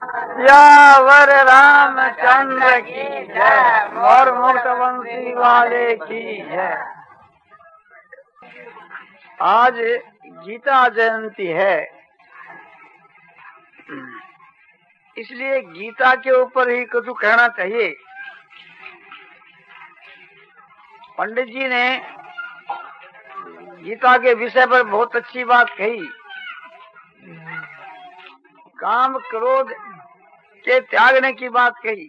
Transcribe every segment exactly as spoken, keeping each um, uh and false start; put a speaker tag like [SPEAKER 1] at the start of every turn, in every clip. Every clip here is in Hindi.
[SPEAKER 1] यावर रामचंद्र की जय, मोर मुक्त बंसी वाले की जय। आज गीता जयंती है, इसलिए गीता के ऊपर ही कुछ कहना चाहिए। पंडित जी ने गीता के विषय पर बहुत अच्छी बात कही। काम क्रोध के त्यागने की बात कही।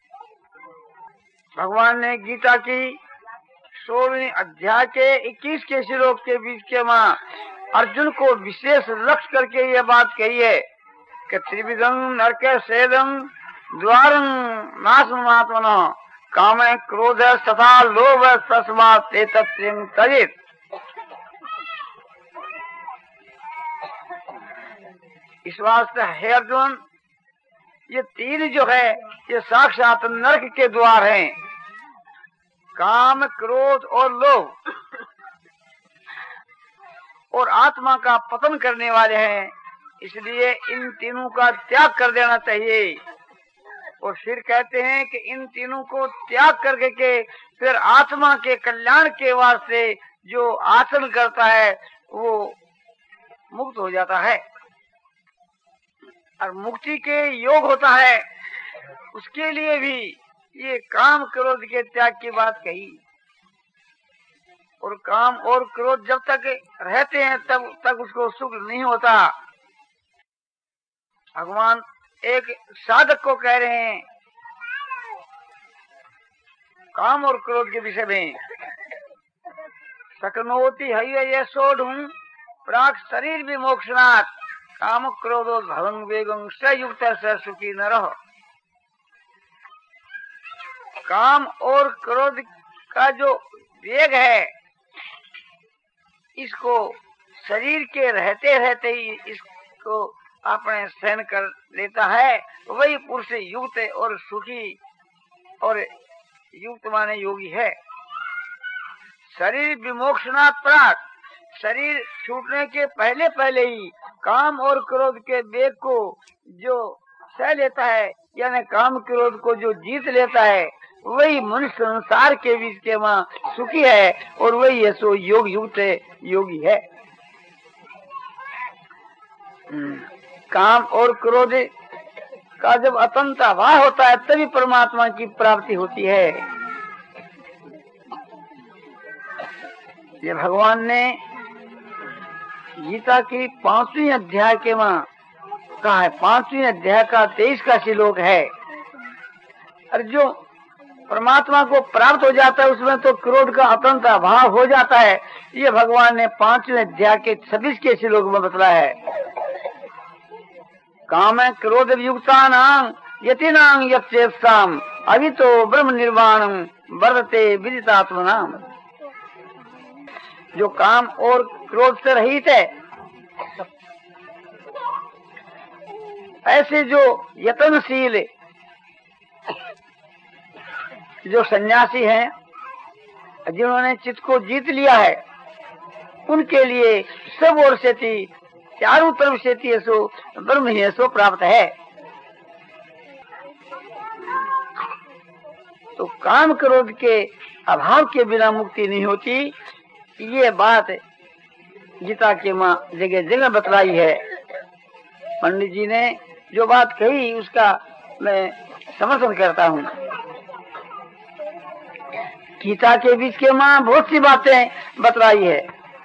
[SPEAKER 1] भगवान ने गीता की सोलहवीं अध्याय के इक्कीस के श्लोक के बीच के मां अर्जुन को विशेष लक्ष्य करके ये बात कही है कि त्रिविधम नरके सेदम द्वारं नाशमात्मनो काम क्रोध तथा लोभ तस्मात् एतत्त्वं त्यजेत्। इस वास्ते हे अर्जुन, ये तीन जो है ये साक्षात नरक के द्वार हैं। काम, क्रोध और लोभ और आत्मा का पतन करने वाले हैं, इसलिए इन तीनों का त्याग कर देना चाहिए। और फिर कहते हैं कि इन तीनों को त्याग करके के फिर आत्मा के कल्याण के वास्ते जो आचरण करता है वो मुक्त हो जाता है। और मुक्ति के योग होता है, उसके लिए भी ये काम क्रोध के त्याग की बात कही। और काम और क्रोध जब तक रहते हैं तब तक उसको सुख नहीं होता। भगवान एक साधक को कह रहे हैं काम और क्रोध के विषय में, सकनोति हय सोढ़ प्राक शरीर विमोक्षणात् काम क्रोधो भवं वेगं स युक्त स सुखी नरः। काम और क्रोध का जो वेग है, इसको शरीर के रहते रहते ही इसको अपने सहन कर लेता है, वही पुरुष युक्त और सुखी और युक्त माने योगी है। शरीर विमोक्षणात् प्राक, शरीर छूटने के पहले पहले ही काम और क्रोध के वेग को जो सह लेता है, यानी काम क्रोध को जो जीत लेता है, वही मनुष्य संसार के बीच के मां सुखी है और वही है सो योग युक्त योगी है। काम और क्रोध का जब अतंत अभाव होता है तभी परमात्मा की प्राप्ति होती है। ये भगवान ने गीता की पांचवी अध्याय के मां कहा है, पांचवी अध्याय का तेईस का श्लोक है। और जो परमात्मा को प्राप्त हो जाता है उसमें तो क्रोध का अतंत अभाव हो जाता है। ये भगवान ने पांचवें अध्याय के छब्बीस के श्लोक में बतलाया है। काम क्रोध युक्तानां यतिनां यत्सेत्साम अभितो ब्रह्म निर्वाणं वर्तते विदितात्मनां। जो काम और क्रोध से रहित है, ऐसे जो यत्नशील जो सन्यासी हैं, जिन्होंने चित्त को जीत लिया है, उनके लिए सब ओर से थी, चारों तरफ से थी सो ब्रह्म ही सो प्राप्त है। तो काम क्रोध के अभाव के बिना मुक्ति नहीं होती। ये बात गीता के मां जगह जगह बतलाई है। पंडित जी ने जो बात कही उसका मैं समर्थन करता हूँ। गीता के बीच के मां बहुत सी बातें बतलाई है।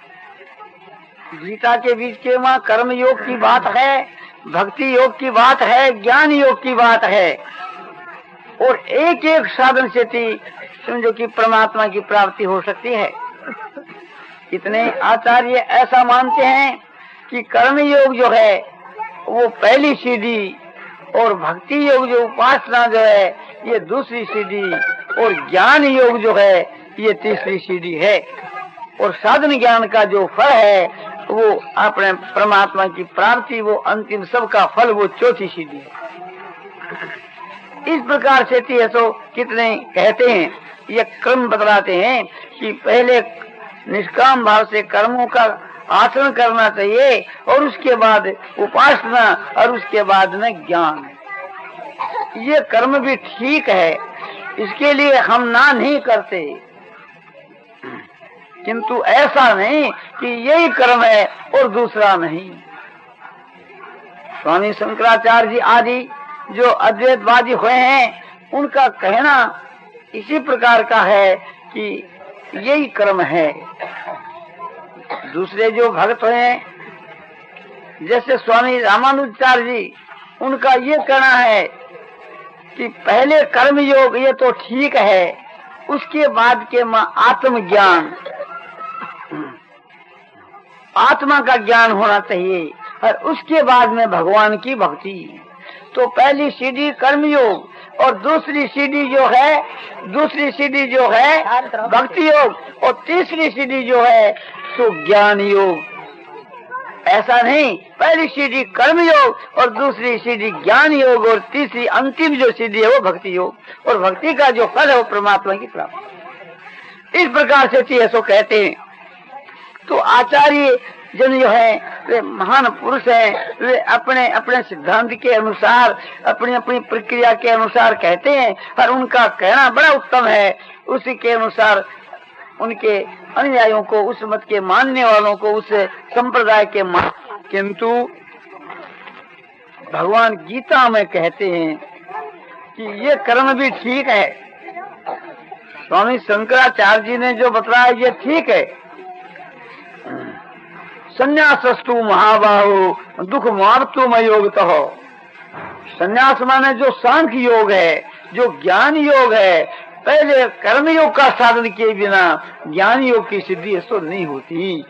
[SPEAKER 1] गीता के बीच के मां कर्म योग की बात है, भक्ति योग की बात है, ज्ञान योग की बात है। और एक एक साधन से थी समझो कि परमात्मा की प्राप्ति हो सकती है। इतने आचार्य ऐसा मानते हैं कि कर्म योग जो है वो पहली सीढ़ी और भक्ति योग जो उपासना जो है ये दूसरी सीढ़ी और ज्ञान योग जो है ये तीसरी सीढ़ी है। और साधन ज्ञान का जो फल है वो अपने परमात्मा की प्राप्ति, वो अंतिम सबका फल वो चौथी सीढ़ी है। इस प्रकार से थी तो कितने कहते हैं, ये क्रम बतलाते हैं कि पहले निष्काम भाव से कर्मों का आचरण करना चाहिए और उसके बाद उपासना और उसके बाद में ज्ञान। ये कर्म भी ठीक है, इसके लिए हम ना नहीं करते, किंतु ऐसा नहीं कि यही कर्म है और दूसरा नहीं। स्वामी शंकराचार्य जी आदि जो अद्वैतवादी हुए हैं, उनका कहना इसी प्रकार का है कि यही कर्म है। दूसरे जो भक्त हैं, जैसे स्वामी रामानुजाचार्य जी, उनका ये कहना है कि पहले कर्म योग ये तो ठीक है, उसके बाद के आत्मज्ञान, आत्मा का ज्ञान होना चाहिए, और उसके बाद में भगवान की भक्ति। तो पहली सीढ़ी कर्म योग और दूसरी सीढ़ी जो है दूसरी सीढ़ी जो है भक्ति योग, और तीसरी सीढ़ी जो है सो ज्ञान योग। ऐसा नहीं, पहली सीढ़ी कर्म योग और दूसरी सीढ़ी ज्ञान योग, और तीसरी अंतिम जो सीढ़ी है वो भक्ति योग, और भक्ति का जो फल है वो परमात्मा की प्राप्ति। इस प्रकार से ऐसो कहते हैं। तो आचार्य जन जो है वे महान पुरुष हैं, वे अपने अपने सिद्धांत के अनुसार, अपनी अपनी प्रक्रिया के अनुसार कहते हैं, और उनका कहना बड़ा उत्तम है। उसी के अनुसार उनके अनुयायियों को, उस मत के मानने वालों को, उस संप्रदाय के मान, किंतु भगवान गीता में कहते हैं कि ये कर्म भी ठीक है। स्वामी शंकराचार्य जी ने जो बतलाया ये ठीक है। संन्यासस्तु महाबाहु दुख मार्तु में योगतः। संन्यास माने जो सांख्य योग है, जो ज्ञान योग है, पहले कर्म योग का साधन किए बिना ज्ञान योग की सिद्धि ऐसा नहीं होती।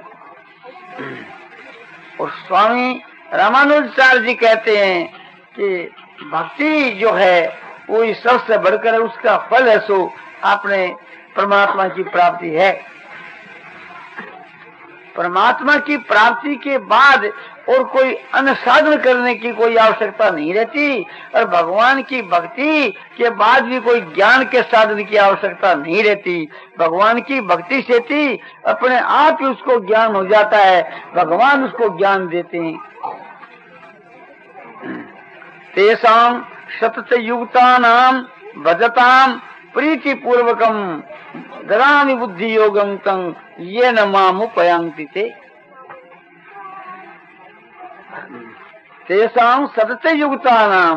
[SPEAKER 1] और स्वामी रामानुजाचार्य जी कहते हैं कि भक्ति जो है वो इस सबसे बढ़कर उसका फल है, सो आपने परमात्मा की प्राप्ति है। परमात्मा की प्राप्ति के बाद और कोई अनुसाधन करने की कोई आवश्यकता नहीं रहती, और भगवान की भक्ति के बाद भी कोई ज्ञान के साधन की आवश्यकता नहीं रहती। भगवान की भक्ति से थी अपने आप ही उसको ज्ञान हो जाता है, भगवान उसको ज्ञान देते हैं। तेषां सतत युक्तानां भजतां प्रीति पूर्वकम ददामि बुद्धि योगं तं येन मामुपयान्ति ते। तेषां सतत युक्तानां,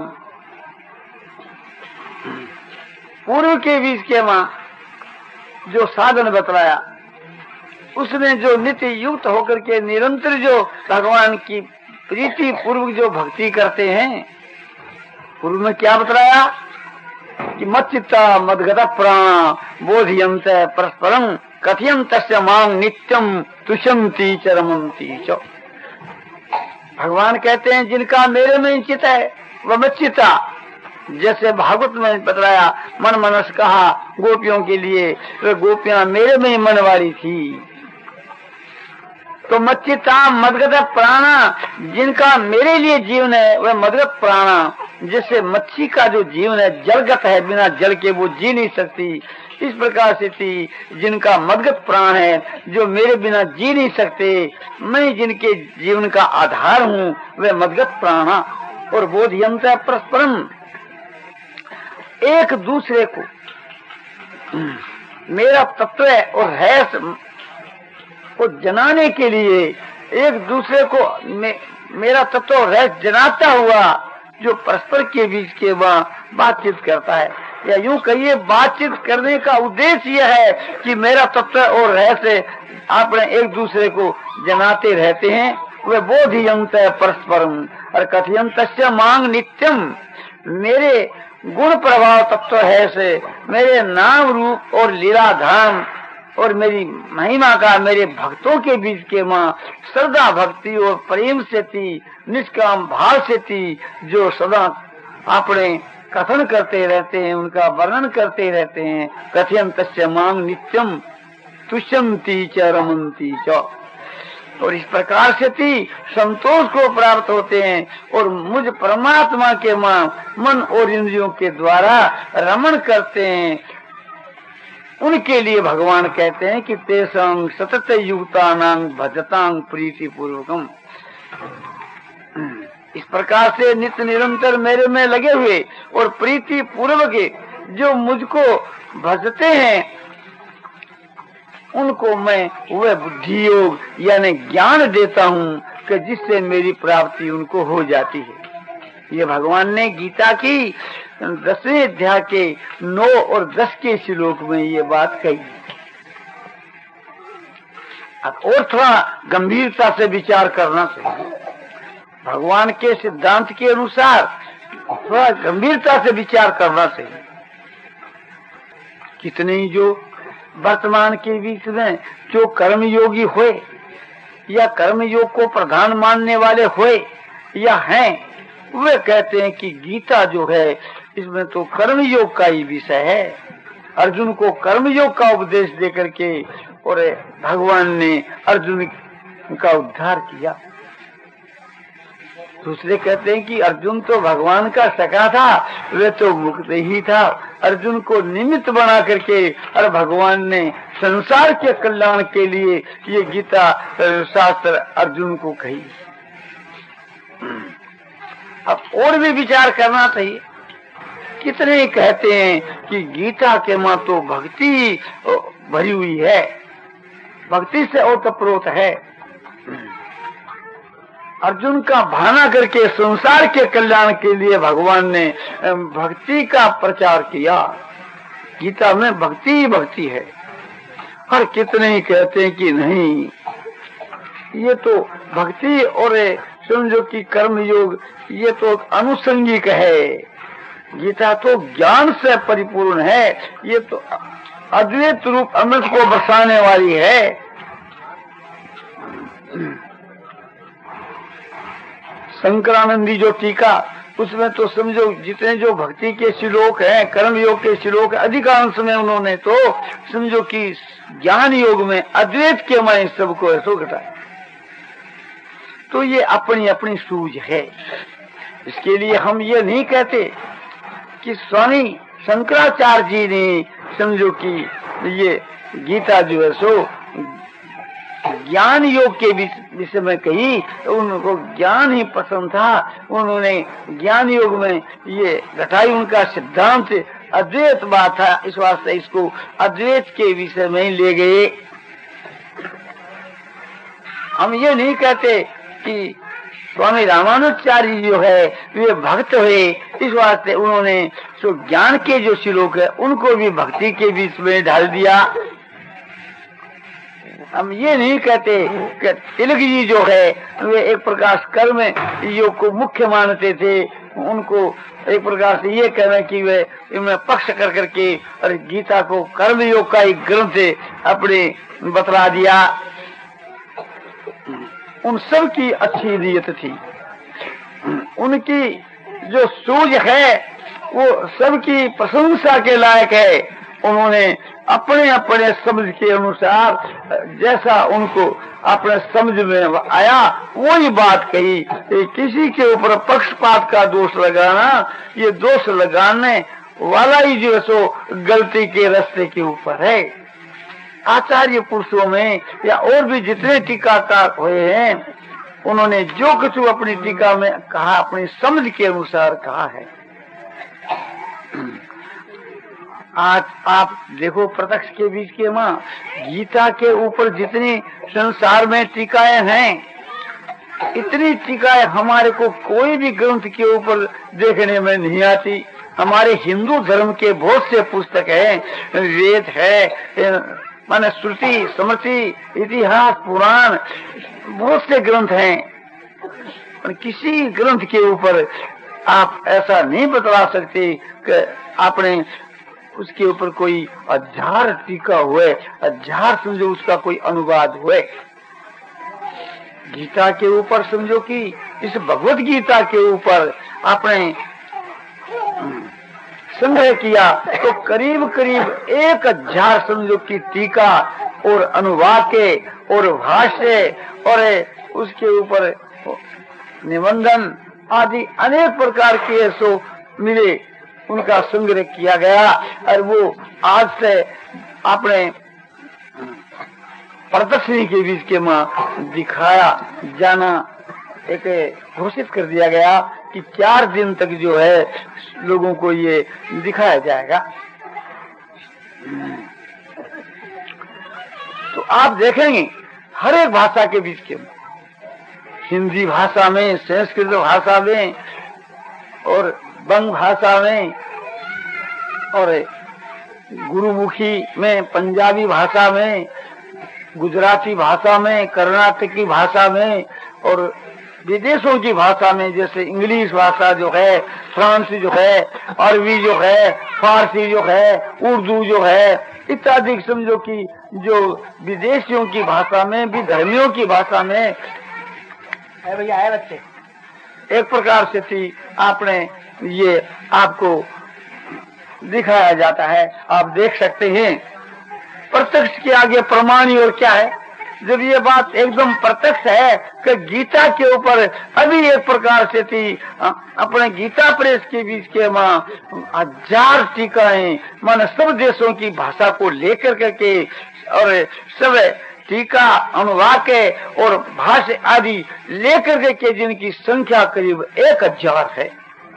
[SPEAKER 1] पूर्व के बीच के मां जो साधन बतलाया, उसमें जो नित्य युक्त होकर के निरंतर जो भगवान की प्रीति पूर्वक जो भक्ति करते हैं, पूर्व में क्या बतलाया कि मच्चित्ता मदगत प्राण बोधियंत परस्परम कथयं तस्य मां नित्यम तुषंती चरमंती च। भगवान कहते हैं जिनका मेरे में चित है वह मच्चिता, जैसे भागवत में बतलाया मन मनस कहा गोपियों के लिए, वे गोपियां मेरे में मन वाली थी। तो मच्चिता मदगत प्राणा, जिनका मेरे लिए जीवन है वह मदगत प्राणा, जैसे मच्छी का जो जीवन है जलगत है, बिना जल के वो जी नहीं सकती। इस प्रकार से थी जिनका मदगत प्राण है, जो मेरे बिना जी नहीं सकते, मैं जिनके जीवन का आधार हूँ वे मदगत प्राणा। और बोधयंत परस्परम, एक दूसरे को मेरा तत्व और रहस्य को जनाने के लिए, एक दूसरे को मे, मेरा तत्व और रहस्य जनाता हुआ जो परस्पर के बीच के वहाँ बातचीत करता है, या यूं कहिए बातचीत करने का उद्देश्य यह है कि मेरा तत्व और रहस्य आपने एक दूसरे को जनाते रहते हैं। वे बोधियंत परस्परम और कथयंत मांग नित्यम, मेरे गुण प्रभाव तत्व है से, मेरे नाम रूप और लीला धाम और मेरी महिमा का मेरे भक्तों के बीच के माँ श्रद्धा भक्ति और प्रेम से थी, निष्काम भाव से थी, जो सदा अपने कथन करते रहते हैं, उनका वर्णन करते रहते हैं। कथयं तस्य मांग नित्यम तुष्यंती च रमंती च। और इस प्रकार से थी संतोष को प्राप्त होते हैं, और मुझ परमात्मा के मां मन और इंद्रियों के द्वारा रमण करते हैं। उनके लिए भगवान कहते हैं कि तेषां सतत युक्तानां भजतां प्रीति पूर्वकम। इस प्रकार से नित्य निरंतर मेरे में लगे हुए और प्रीति पूर्वक जो मुझको भजते हैं, उनको मैं वह बुद्धि योग यानी ज्ञान देता हूँ कि जिससे मेरी प्राप्ति उनको हो जाती है। ये भगवान ने गीता की दसवें अध्याय के नौ और दस के श्लोक में ये बात कही। अब और थोड़ा गंभीरता से विचार करना चाहिए। भगवान के सिद्धांत के अनुसार थोड़ा गंभीरता से विचार करना चाहिए। कितने ही जो वर्तमान के बीच में जो कर्मयोगी हुए या कर्मयोग को प्रधान मानने वाले हुए या हैं, वे कहते हैं कि गीता जो है इसमें तो कर्मयोग का ही विषय है। अर्जुन को कर्मयोग का उपदेश देकर के और भगवान ने अर्जुन का उद्धार किया। दूसरे कहते हैं कि अर्जुन तो भगवान का सखा था, वे तो मुक्त ही था। अर्जुन को निमित्त बना करके और भगवान ने संसार के कल्याण के लिए ये गीता शास्त्र अर्जुन को कही। अब और भी विचार करना चाहिए। कितने कहते हैं कि गीता के मां तो भक्ति भरी हुई है, भक्ति से ओतप्रोत है। अर्जुन का बहाना करके संसार के कल्याण के लिए भगवान ने भक्ति का प्रचार किया। गीता में भक्ति ही भक्ति है। और कितने ही कहते हैं कि नहीं, ये तो भक्ति और समझो कि कर्मयोग ये तो अनुसंगिक है। गीता तो ज्ञान से परिपूर्ण है, ये तो अद्वैत रूप अमृत को बरसाने वाली है। शंकरानंदी जो टीका, उसमें तो समझो जितने जो भक्ति के श्लोक हैं, कर्म योग के श्लोक, अधिकांश में उन्होंने तो समझो कि ज्ञान योग में अद्वैत के मैं सबको ऐसो घटाया। तो ये अपनी अपनी सूझ है। इसके लिए हम ये नहीं कहते कि स्वामी शंकराचार्य जी ने समझो कि ये गीता जो है सो ज्ञान योग के विषय में कही, तो उनको ज्ञान ही पसंद था। उन्होंने ज्ञान योग में ये घटाई। उनका सिद्धांत अद्वैत बात था, इस वास्ते इसको अद्वैत के विषय में ले गए। हम ये नहीं कहते कि स्वामी रामानुजाचार्य जो है वे भक्त हुए, इस वास्ते उन्होंने जो ज्ञान के जो श्लोक है उनको भी भक्ति के बीच में डाल दिया। हम ये नहीं कहते कि तिलक जी जो है वे एक प्रकार कर्म योग को मुख्य मानते थे। उनको एक प्रकार से ये कहना कि वे इनमें पक्ष कर करके और गीता को कर्म योग का एक ग्रंथ अपने बतला दिया। उन सब की अच्छी नीयत थी, उनकी जो सूझ है वो सबकी प्रशंसा के लायक है। उन्होंने अपने अपने समझ के अनुसार जैसा उनको अपने समझ में आया वही बात कही। किसी के ऊपर पक्षपात का दोष लगाना, ये दोष लगाने वाला ही जो सो गलती के रास्ते के ऊपर है। आचार्य पुरुषों में या और भी जितने टीकाकार हुए हैं, उन्होंने जो कुछ अपनी टीका में कहा अपनी समझ के अनुसार कहा है। आज आप देखो प्रत्यक्ष के बीच के माँ गीता के ऊपर जितनी संसार में टीकाएं हैं, इतनी टीकाएं हमारे को कोई भी ग्रंथ के ऊपर देखने में नहीं आती। हमारे हिंदू धर्म के बहुत से पुस्तक हैं, वेद है, माने श्रुति स्मृति इतिहास पुराण, बहुत से ग्रंथ हैं, पर किसी ग्रंथ के ऊपर आप ऐसा नहीं बतला सकते कि आपने उसके ऊपर कोई हजार टीका हुए, हजार समझो उसका कोई अनुवाद हुए। गीता के ऊपर समझो कि इस भगवत गीता के ऊपर आपने संग्रह किया तो करीब करीब एक हजार समझो की टीका और अनुवाद के और भाष्य और उसके ऊपर निबंधन आदि अनेक प्रकार के सो मिले, उनका संग्रह किया गया। और वो आज से अपने प्रदर्शनी के बीच के में दिखाया जाना एक घोषित कर दिया गया कि चार दिन तक जो है लोगों को ये दिखाया जाएगा। तो आप देखेंगे हर एक भाषा के बीच के, हिंदी भाषा में, संस्कृत भाषा में और बंग भाषा में और गुरुमुखी में, पंजाबी भाषा में, गुजराती भाषा में, कर्नाटकी भाषा में और विदेशों की भाषा में, जैसे इंग्लिश भाषा जो है, फ्रांसी जो है, अरबी जो है, फारसी जो है, उर्दू जो है, इत्यादि समझो कि जो विदेशियों की भाषा में, भी धर्मियों की भाषा में है भैया है बच्चे, एक प्रकार से थी आपने ये आपको दिखाया जाता है। आप देख सकते हैं प्रत्यक्ष के आगे प्रमाण और क्या है। जब ये बात एकदम प्रत्यक्ष है कि गीता के ऊपर अभी एक प्रकार से थी अपने गीता प्रेस के बीच के माँ हजार टीकाएं माने सब देशों की भाषा को लेकर करके और सब टीका अनुवाद के और भाषा आदि लेकर के जिनकी संख्या करीब एक हजार है।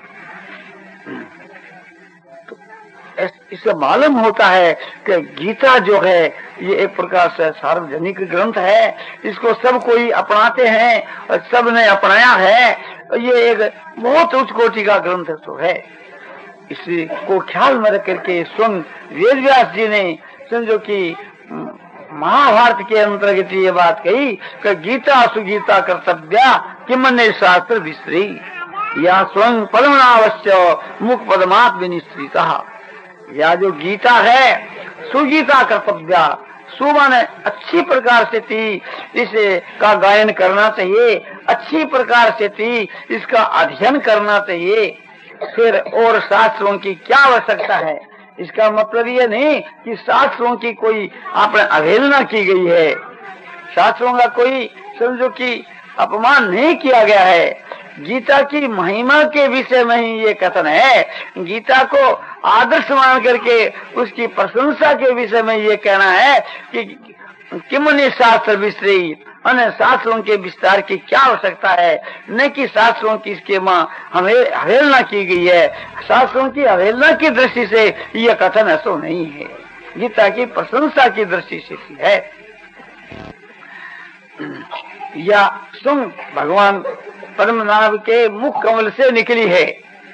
[SPEAKER 1] इससे मालूम होता है कि गीता जो है ये एक प्रकार से सार्वजनिक ग्रंथ है, इसको सब कोई अपनाते हैं और सब ने अपनाया है। ये एक बहुत उच्च कोटि का ग्रंथ तो है। इसी को ख्याल में रख करके स्वयं वेद व्यास जी ने समझो कि महाभारत के अंतर्गत ये बात कही कि गीता सुगीता कर्तव्या किमन्य शास्त्र विस्तरी या स्वयं पद्मनाभस्य मुख पद्मात् विनिश्रिता। या जो गीता है सुगीता कर्तव्या, सुबह ने अच्छी प्रकार से थी, इसे का गायन करना चाहिए, अच्छी प्रकार से थी, इसका अध्ययन करना चाहिए। फिर और शास्त्रों की क्या आवश्यकता है, इसका मतलब ये नहीं कि शास्त्रों की कोई आपने अवहेलना की गई है, शास्त्रों का कोई समझो कि अपमान नहीं किया गया है। गीता की महिमा के विषय में ही ये कथन है। गीता को आदर्श मान करके उसकी प्रशंसा के विषय में ये कहना है कि किमने शास्त्र विस्तरी, अन्य शास्त्रों के विस्तार की क्या आवश्यकता है, न कि शास्त्रों की इसके माँ हमें अवहेलना की गई है। शास्त्रों की अवहेलना की दृष्टि से यह कथन ऐसा नहीं है, गीता की प्रशंसा की दृष्टि से है। या सुन भगवान पद्मनाभ के मुख कमल से निकली है।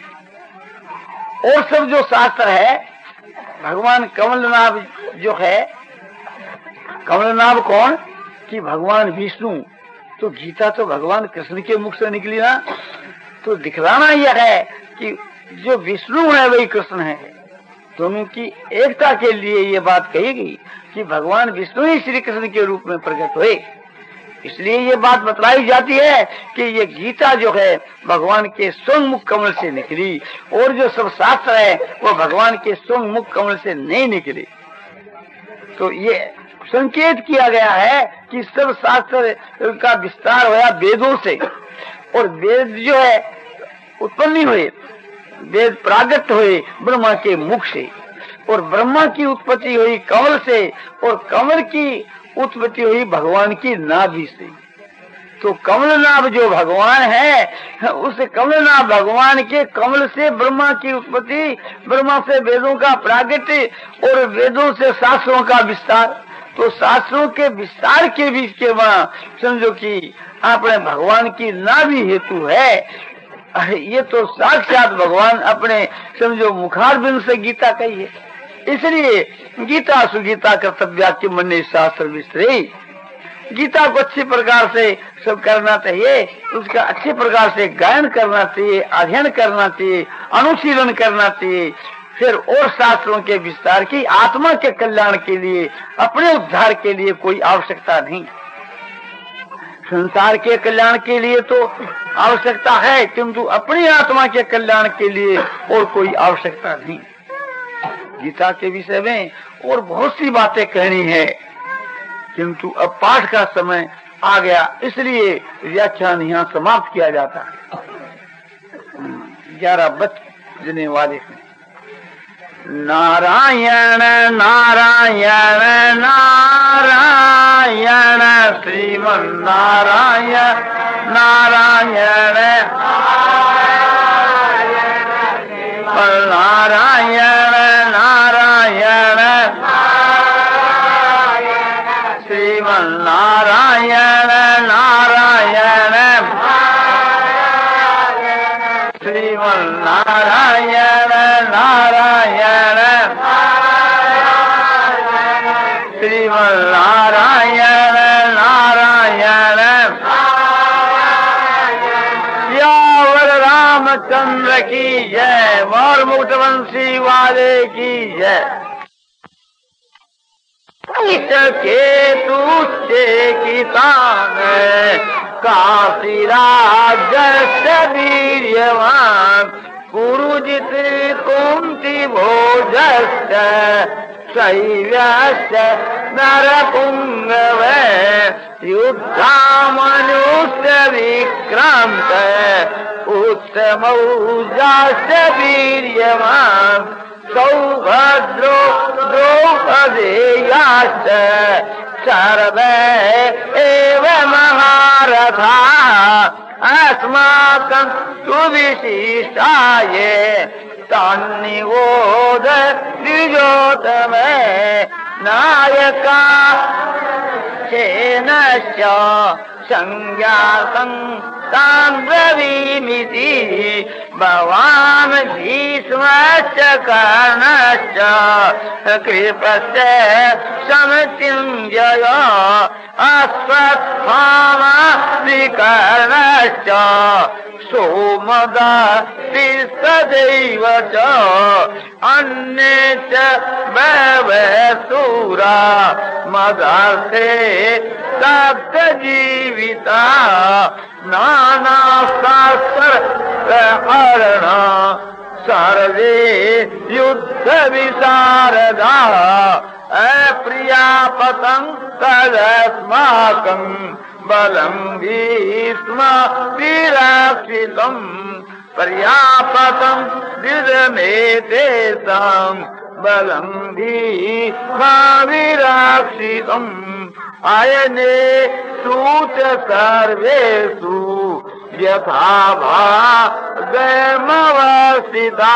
[SPEAKER 1] और सब जो शास्त्र है भगवान कमलनाभ जो है, कमलनाभ कौन कि भगवान विष्णु, तो गीता तो भगवान कृष्ण के मुख से निकली ना, तो दिखलाना यह है कि जो विष्णु है वही कृष्ण है। दोनों की एकता के लिए ये बात कही गई कि भगवान विष्णु ही श्री कृष्ण के रूप में प्रकट हुए। इसलिए ये बात बतलाई जाती है कि ये गीता जो है भगवान के स्वयं मुख कमल से निकली, और जो सब शास्त्र है वो भगवान के स्वयं मुख कमल से नहीं निकली। तो ये संकेत किया गया है कि सब शास्त्र का विस्तार हुआ वेदों से, और वेद जो है उत्पन्न हुए, वेद प्रागट हुए ब्रह्मा के मुख से, और ब्रह्मा की उत्पत्ति हुई कमल से, और कमल की उत्पत्ति हुई भगवान की नाभि से। तो कमलनाभ जो भगवान है उस कमलनाभ भगवान के कमल से ब्रह्मा की उत्पत्ति, ब्रह्मा से वेदों का प्रागट और वेदों से शास्त्रों का विस्तार। तो शास्त्रों के विस्तार के बीच के वहाँ समझो कि आपने भगवान की नाभि हेतु है। ये तो साक्षात भगवान अपने समझो मुखारबिंद से गीता कही है। इसलिए गीता सुगीता कर्तव्या के मन शास्त्र विस्तरी। गीता को अच्छी प्रकार से सब करना चाहिए, उसका अच्छी प्रकार से गायन करना चाहिए, अध्ययन करना चाहिए, अनुशीलन करना चाहिए। फिर और शास्त्रों के विस्तार की आत्मा के कल्याण के लिए, अपने उद्धार के लिए कोई आवश्यकता नहीं। संसार के कल्याण के लिए तो आवश्यकता है, किंतु अपनी आत्मा के कल्याण के लिए और कोई आवश्यकता नहीं। गीता के विषय में और बहुत सी बातें कहनी है, किंतु अब पाठ का समय आ गया, इसलिए व्याख्यान यहाँ समाप्त किया जाता है। ग्यारह बजने वाले हैं। नारायण नारायण नारायण श्रीमन नारायण नारायण नारायण नारायण श्रीमन नारायण नारायण श्रीमन नारायण नारायण श्रीमन नारायण नारायण यावर रामचंद्र की जय, और मुक्तवंशी वाले की जय। के तुझे किसान काशी राज्य वीर्यवान पुरुजित कुंती भोजस्य शैव्यस्य नरपुंगव युद्धामनुष्य विक्रांत उत्तमौजास्य वीर्यवान सौभद्रो द्रौपदेयाश्च सर्वे एव महारथा अस्माकं तु विशिष्टाये तन्निबोध द्विजोतमे नायका चेनश्च संज्ञातं तान् ब्रवीमिति भवान् भीष्मश्च कर्णश्च कृपश्च समितिञ्जय अश्वत्थामा विकर्णश्च सोमदत्तिस्तदैव च अन्ये च बहवः मदर्थे सप्तजीविता नानाशास्त्रहरण सर्वे युद्ध विशारदा अप्रिया पतंगस्माकं बलं भीष्म विरक्षितं पर्यापतं विरमेतेषां बलं भीष्म विरक्षितं आयने सूच सर्वेषु यथा भागमवस्थिता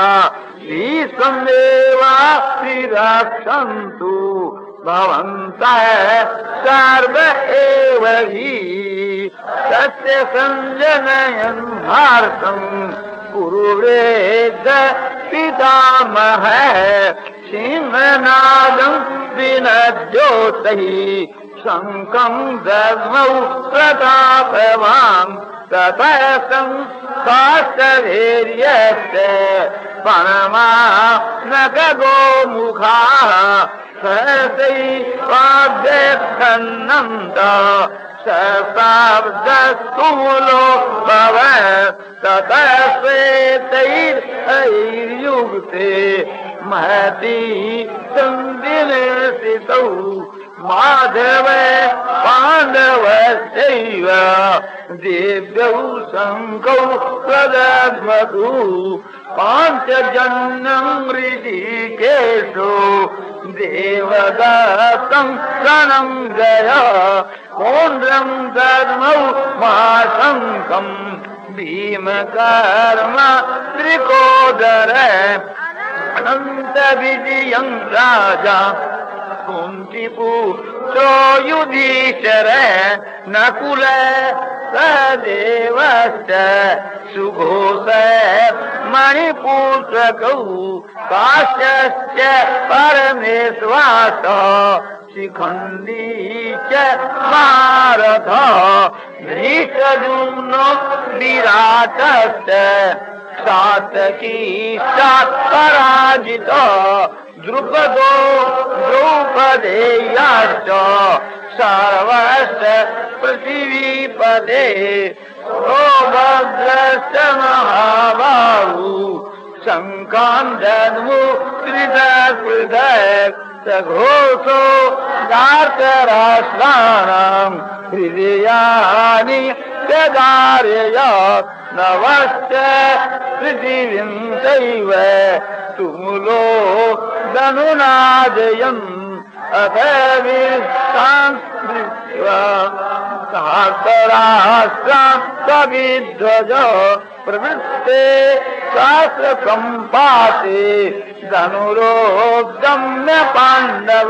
[SPEAKER 1] भीष्मेव विरक्षन्तु भवन्तः सर्व एव हि सत्य संजनयन् भारतं कुरुवेद पितामहः सिंहनादं विनद्योतैः शङ्खं दद्मौ प्रतापवान् ततः संकाष्ठवीर्यस्य परमा नखगोमुखाः सहसैवाभ्यक्षन्नन्त सहस्राब्दस्तुमुलो भवेत् ततः श्वेतैर्युक्ते महती सन्धिनिर्सितौ माधव पाण्डवश्चैव दिव्यौ शङ्कौ प्रदध्मतु पाञ्चजन्यं ऋषिकेशो देवदत्तं रणं जय पौण्ड्रं दद्मौ महाशङ्कं भीमकर्म त्रिकोदर अनंत विजयं राजा कुन्तीपुत्रो युधिष्ठिर नकुल सहदेवश्च सुघोष मणिपुत्रकौ काश्यश्च परमेश्वासः शिखण्डी च महारथ धृष्टद्युम्नो विराटश्च सात्यकी पराजित द्रुपदो द्रौपदेयाश्च सर्वश्च पृथिवीपते सौभद्रश्च महाबाहु शङ्खान् दद्मु पृथक् पृथक् सघोषो धार्तराष्ट्राणां हृदयानि व्यधारयत् नवश्च पृथिवीं चैव तुमुलो धनुनादयन्
[SPEAKER 2] सहस्राष्ट्रविध्वज प्रवृत्ते शास्त्र संपाते धनुरोगम्य पांडव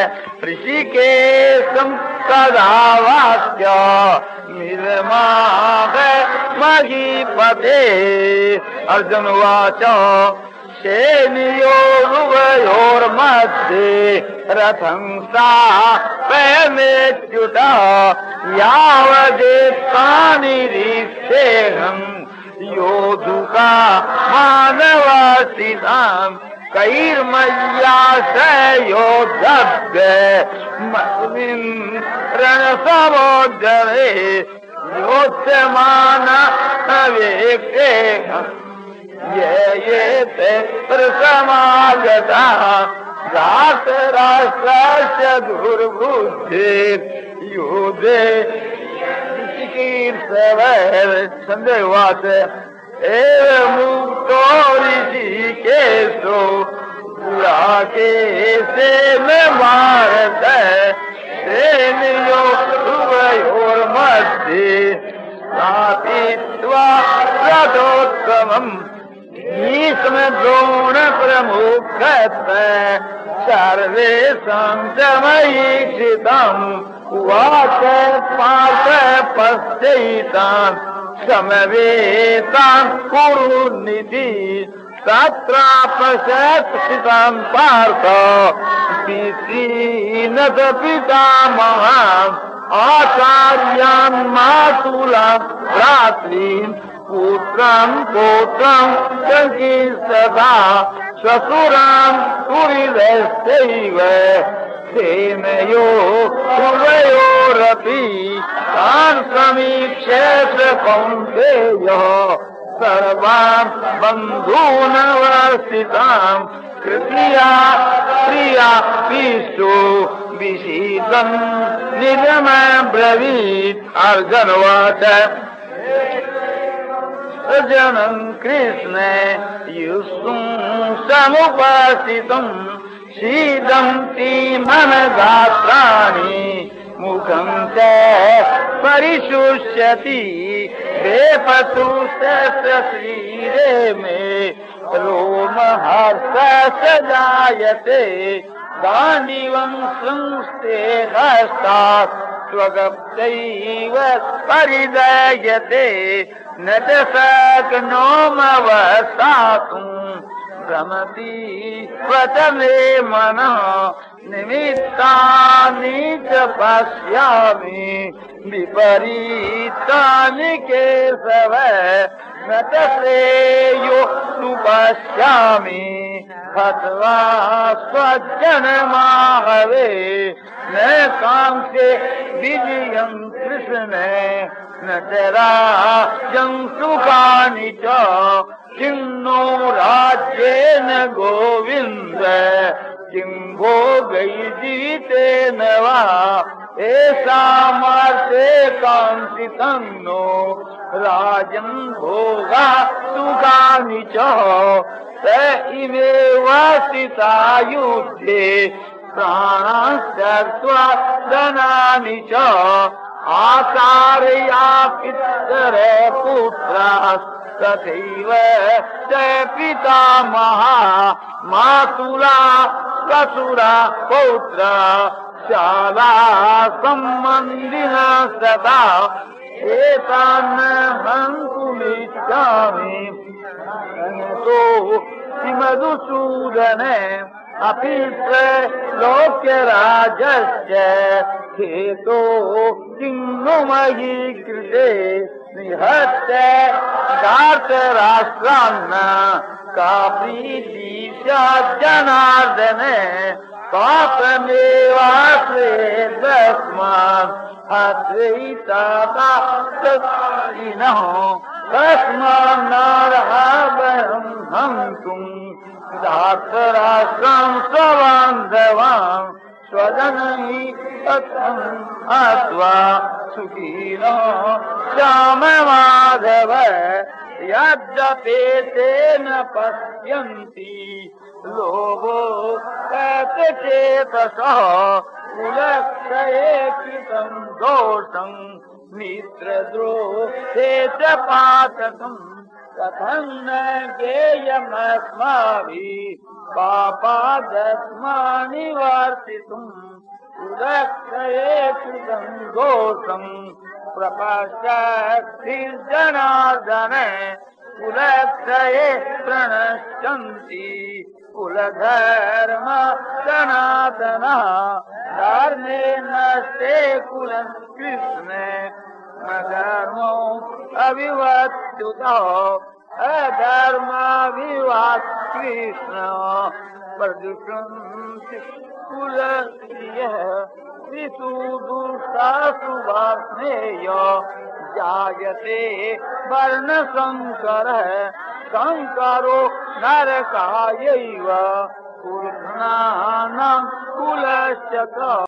[SPEAKER 2] ऋषिकेशं सदा वाक्य निर्माद महीपते। अर्जुन उवाच सेनयोरुभयोर्मध्ये रथं स्थापयाम्यच्युत यावदेतानिरीक्षेऽहं योद्धुका मानवासिनां कैर्मय्या स योद्धव्य मस्मिन् रणसमुद्रे योत्स्यमानवेक्षेऽहम् ये ये ते प्रसमागता राष्ट्रस्य दुर्बुद्धि युधे संजय उवाच एवं मुक्तो ऋषिकेशो पुराकेशे न भारत सेनयोरुभयोर्मध्ये स्थापित्वा रथोत्तमम् भीष्म द्रोण प्रमुखत्व सर्वेषां च महीक्षितम् उवाच पार्थ पश्यैतान् समवेतान् कुरुनिधि तत्रापश्यत्स्थितान् पार्थ पितॄन् पितामहान् आचार्यान् मातुलान् भ्रातॄन् पुत्रं पौत्रं सखा श्वशुरान् सुहृदश्चैव सेनयो उभयोरपि तान् समीक्ष्य कौन्तेयः सर्वान् बन्धूनवस्थितान् तृतीया प्रिया पीष्टो विषीदन् निजमब्रवीत्। अर्जुन उवाच जनं कृष्ण युष्टुं समुपासितं शीदन्ति मनगात्राणि मुखं च परिशुष्यति वेपतु शरीरे मे रोमहर्ष जायते गाण्डीवं संस्ते हस्तात् स्वगप्तैव परिदयते न च शक्नोमवसातुं भ्रमति स्वच मे मनः निमित्तानि च पश्यामि विपरीतानि केशव न च श्रेयो पश्यामि हत्वा स्वजनमाहवे न कांक्षे विजयं कृष्ण न च राज्यं सुखानि च किं नो राज्येन गोविन्द किं भोगैर्जीवितेन वा एषामर्थे काङ्क्षितं नो राज्यं भोगा सुखानि च स इमेव स्थिता युद्धे प्राणान् त्यक्त्वा धनानि च आचार्या पितरः पुत्राः तथैव च पितामहा मातुला श्वशुरा पौत्रा शाला सम्बन्धिनः सदा एतान् हन्तुमिच्छामि तो मधुसूदन अपि लोक्यराजस्य हेतो किं नु मयि कृते निहत्य धार्तराष्ट्रान्न का प्रीति स्यात् जनार्दन पापमेवाश्रयेदस्मान् हत्वैतादात्तकारिणः तस्मान्नार्हावहं हन्तुं धार्तराष्ट्रं स्वबान्धवान् स्वजनैः तत्त्वं हत्वा सुखिनो श्याम माधव यद्यपेते न पश्यन्ति लोभो चेतसः कुलक्षये कृतं दोषं मित्रद्रोहे च पातकम् कथं न ज्ञेयमस्माभिः पापादस्मानि वर्तितुम् कुलक्षये कृतं दोषं प्रपश्यन्ति कुलक्षये प्रणश्यन्ति कुलधर्म सनातनः धर्मे नष्टे कुलं कृष्णे धर्मो अविवत्युतः अधर्माभिवात् कृष्ण प्रदुषन्ति कुलस्त्रियः त्रिषु दुष्टासु वार्ष्णेय जायते वर्णशङ्करः शङ्करो नरकायैव कुलघ्नानां कुलस्य